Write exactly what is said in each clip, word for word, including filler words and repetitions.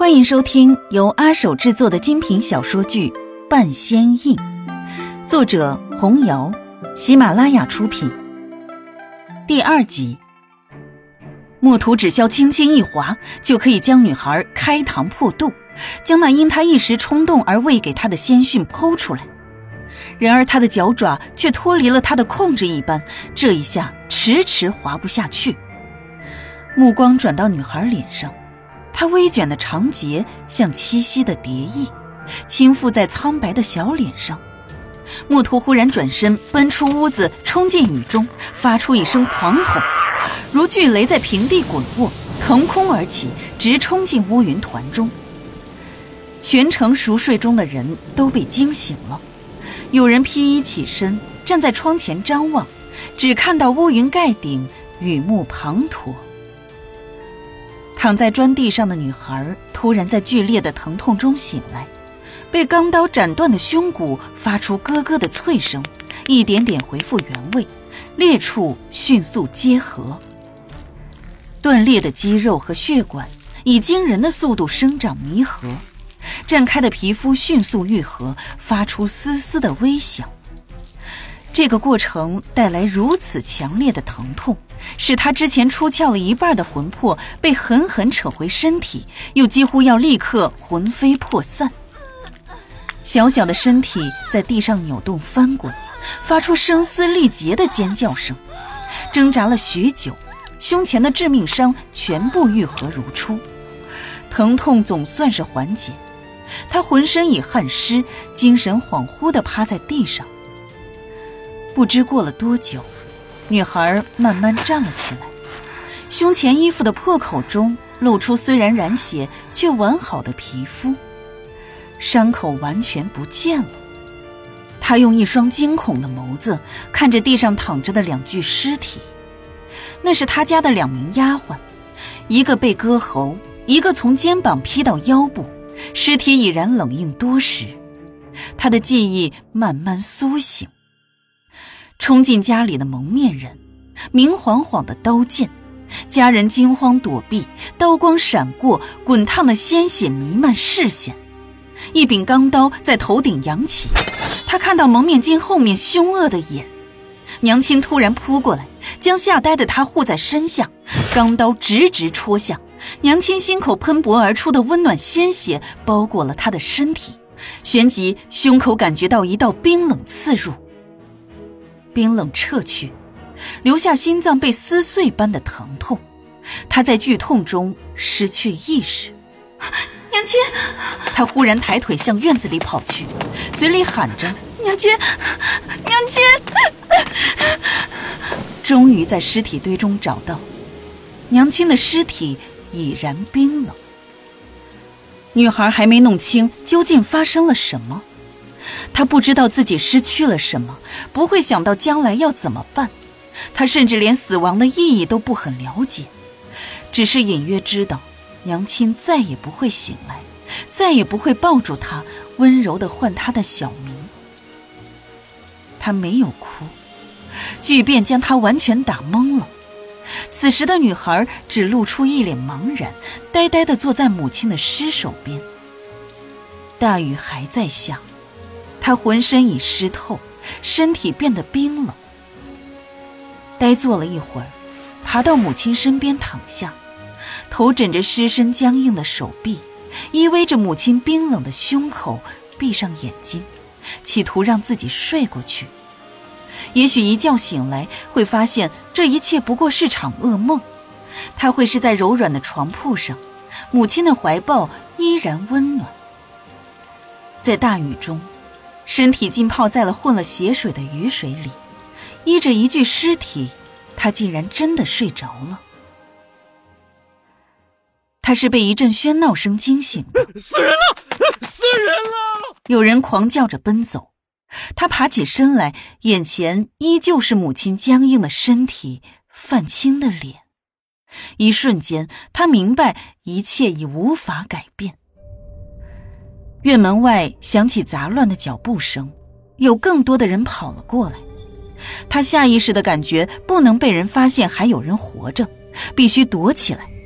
欢迎收听由阿手制作的精品小说剧《半仙印》，作者红瑶，喜马拉雅出品。第二集，墨图纸箫轻轻一划，就可以将女孩开膛破肚，将那因她一时冲动而喂给她的鲜讯剖出来。然而她的脚爪却脱离了她的控制一般，这一下迟迟滑不下去。目光转到女孩脸上，她微卷的长睫像栖息的蝶翼，轻附在苍白的小脸上。墨图忽然转身奔出屋子，冲进雨中，发出一声狂吼，如巨雷在平地滚卧，腾空而起，直冲进乌云团中。全城熟睡中的人都被惊醒了，有人披衣起身，站在窗前张望，只看到乌云盖顶，雨幕滂沱。躺在砖地上的女孩突然在剧烈的疼痛中醒来，被钢刀斩断的胸骨发出咯咯的脆声，一点点恢复原位，裂处迅速结合。断裂的肌肉和血管以惊人的速度生长弥合，绽开的皮肤迅速愈合，发出丝丝的微响。这个过程带来如此强烈的疼痛，使他之前出窍了一半的魂魄被狠狠扯回身体，又几乎要立刻魂飞魄散。小小的身体在地上扭动翻滚，发出声嘶力竭的尖叫声。挣扎了许久，胸前的致命伤全部愈合如初，疼痛总算是缓解。他浑身已汗湿，精神恍惚地趴在地上。不知过了多久，女孩慢慢站了起来，胸前衣服的破口中露出虽然染血却完好的皮肤，伤口完全不见了。她用一双惊恐的眸子看着地上躺着的两具尸体，那是她家的两名丫鬟，一个被割喉，一个从肩膀劈到腰部，尸体已然冷硬多时。她的记忆慢慢苏醒。冲进家里的蒙面人，明晃晃的刀剑，家人惊慌躲避，刀光闪过，滚烫的鲜血弥漫视线。一柄钢刀在头顶扬起，他看到蒙面精后面凶恶的眼。娘亲突然扑过来，将吓呆的他护在身下，钢刀直直戳向娘亲，心口喷薄而出的温暖鲜血包裹了他的身体，旋即胸口感觉到一道冰冷刺入，冰冷撤去，留下心脏被撕碎般的疼痛。他在剧痛中失去意识。娘亲！他忽然抬腿向院子里跑去，嘴里喊着娘亲，娘亲！终于在尸体堆中找到娘亲的尸体，已然冰冷。女孩还没弄清究竟发生了什么，她不知道自己失去了什么，不会想到将来要怎么办。她甚至连死亡的意义都不很了解，只是隐约知道娘亲再也不会醒来，再也不会抱住她，温柔地唤她的小名。她没有哭，巨变将她完全打懵了。此时的女孩只露出一脸茫然，呆呆地坐在母亲的尸首边。大雨还在下，她浑身已湿透，身体变得冰冷。呆坐了一会儿，爬到母亲身边躺下，头枕着尸身僵硬的手臂，依偎着母亲冰冷的胸口，闭上眼睛，企图让自己睡过去。也许一觉醒来会发现这一切不过是场噩梦，他会是在柔软的床铺上，母亲的怀抱依然温暖。在大雨中，身体浸泡在了混了血水的雨水里，依着一具尸体，他竟然真的睡着了。他是被一阵喧闹声惊醒的。 死人了！死人了！ 有人狂叫着奔走，他爬起身来，眼前依旧是母亲僵硬的身体，泛青的脸。一瞬间，他明白一切已无法改变。院门外响起杂乱的脚步声，有更多的人跑了过来。他下意识地感觉不能被人发现还有人活着，必须躲起来。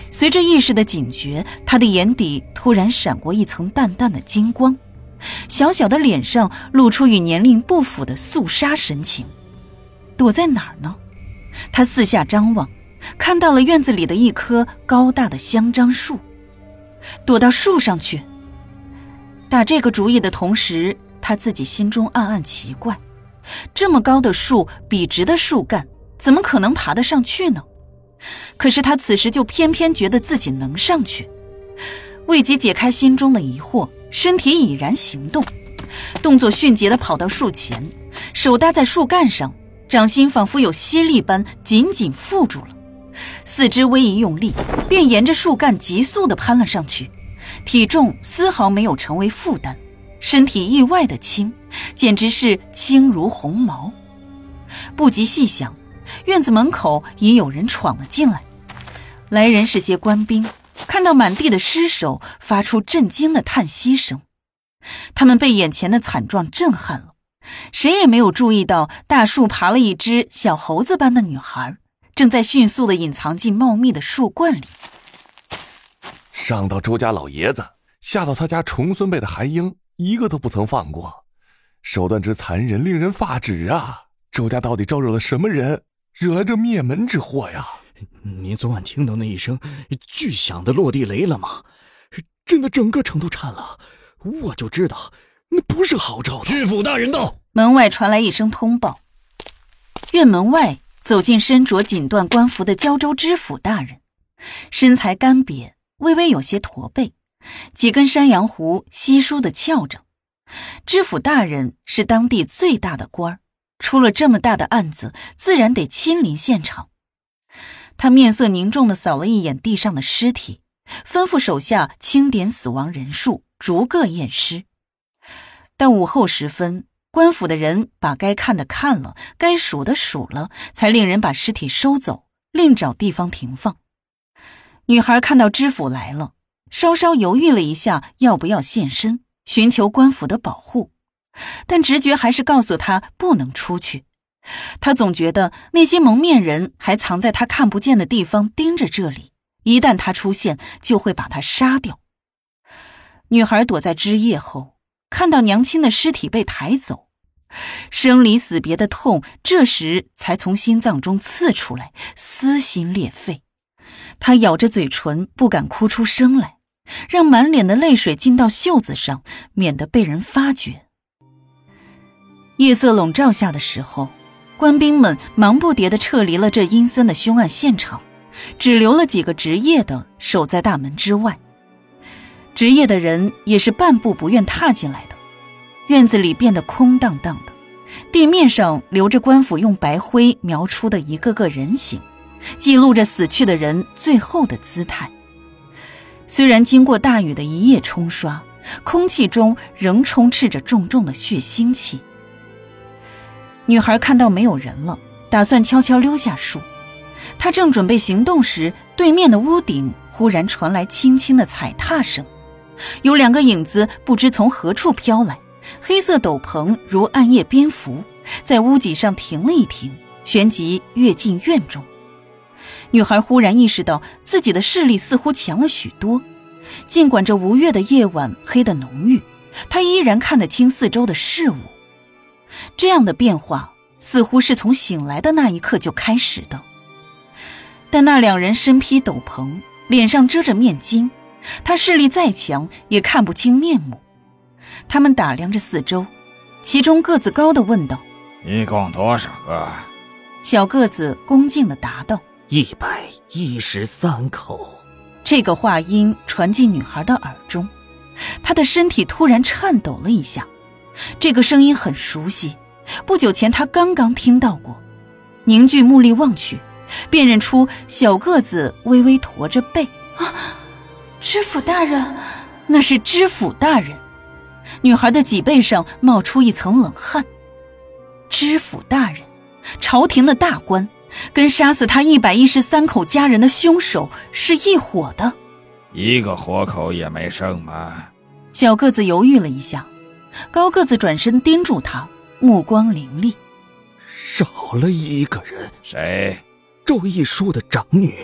随着意识的警觉，他的眼底突然闪过一层淡淡的金光，小小的脸上露出与年龄不符的肃杀神情。躲在哪儿呢？他四下张望，看到了院子里的一棵高大的香樟树。躲到树上去。打这个主意的同时，他自己心中暗暗奇怪，这么高的树，笔直的树干，怎么可能爬得上去呢？可是他此时就偏偏觉得自己能上去。未及解开心中的疑惑，身体已然行动，动作迅捷地跑到树前，手搭在树干上，掌心仿佛有吸力般紧紧缚住了，四肢微一用力，便沿着树干急速地攀了上去，体重丝毫没有成为负担，身体意外的轻，简直是轻如鸿毛。不及细想，院子门口已有人闯了进来，来人是些官兵，看到满地的尸首，发出震惊的叹息声。他们被眼前的惨状震撼了，谁也没有注意到大树爬了一只小猴子般的女孩，正在迅速地隐藏进茂密的树冠里。 上到周家老爷子，下到他家重孙辈的韩英，一个都不曾放过，手段之残忍，令人发指啊！周家到底招惹了什么人，惹来这灭门之祸呀？ 您昨晚听到那一声巨响的落地雷了吗？震得整个城都颤了，我就知道那不是好兆头。 知府大人到。 门外传来一声通报，院门外走进身着锦缎官服的胶州知府大人，身材干瘪，微微有些驼背，几根山羊胡稀疏地翘着。知府大人是当地最大的官儿，出了这么大的案子，自然得亲临现场。他面色凝重地扫了一眼地上的尸体，吩咐手下清点死亡人数，逐个验尸。但午后时分，官府的人把该看的看了，该数的数了，才令人把尸体收走，另找地方停放。女孩看到知府来了，稍稍犹豫了一下要不要现身，寻求官府的保护，但直觉还是告诉她不能出去。她总觉得那些蒙面人还藏在她看不见的地方盯着这里，一旦她出现，就会把她杀掉。女孩躲在枝叶后，看到娘亲的尸体被抬走，生离死别的痛这时才从心脏中刺出来，撕心裂肺。她咬着嘴唇，不敢哭出声来，让满脸的泪水浸到袖子上，免得被人发觉。夜色笼罩下的时候，官兵们忙不迭地撤离了这阴森的凶案现场，只留了几个值夜的守在大门之外。值夜的人也是半步不愿踏进来的，院子里变得空荡荡的，地面上留着官府用白灰描出的一个个人形，记录着死去的人最后的姿态。虽然经过大雨的一夜冲刷，空气中仍充斥着重重的血腥气。女孩看到没有人了，打算悄悄溜下树。她正准备行动时，对面的屋顶忽然传来轻轻的踩踏声，有两个影子不知从何处飘来，黑色斗篷如暗夜蝙蝠，在屋脊上停了一停，旋即跃进院中。女孩忽然意识到自己的视力似乎强了许多，尽管这无月的夜晚黑得浓郁，她依然看得清四周的事物。这样的变化似乎是从醒来的那一刻就开始的。但那两人身披斗篷，脸上遮着面巾，她视力再强也看不清面目。他们打量着四周，其中个子高的问道： 一共多少个？ 小个子恭敬地答道： 一百一十三口。 这个话音传进女孩的耳中，她的身体突然颤抖了一下。这个声音很熟悉，不久前她刚刚听到过。凝聚目力望去，辨认出小个子微微驼着背。啊，知府大人！那是知府大人。女孩的脊背上冒出一层冷汗。知府大人，朝廷的大官，跟杀死他一百一十三口家人的凶手是一伙的。 一个活口也没剩吗？ 小个子犹豫了一下，高个子转身盯住他，目光凌厉。 少了一个人。 谁？ 周一书的长女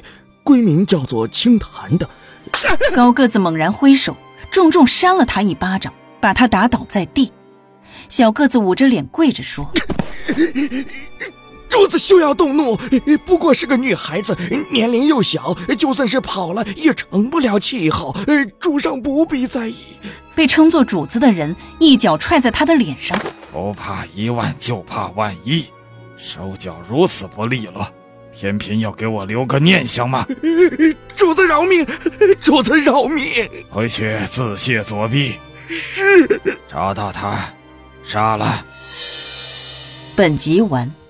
闺名叫做清潭的。 高个子猛然挥手，重重扇了他一巴掌，把他打倒在地。小个子捂着脸跪着说： 主子休要动怒，不过是个女孩子，年龄又小，就算是跑了也成不了气候，主上不必在意。 被称作主子的人一脚踹在他的脸上。 不怕一万就怕万一，手脚如此不利落，偏偏要给我留个念想吗？ 主子饶命，主子饶命！ 回去自卸左臂。 是。 找到他，杀了。 本集完。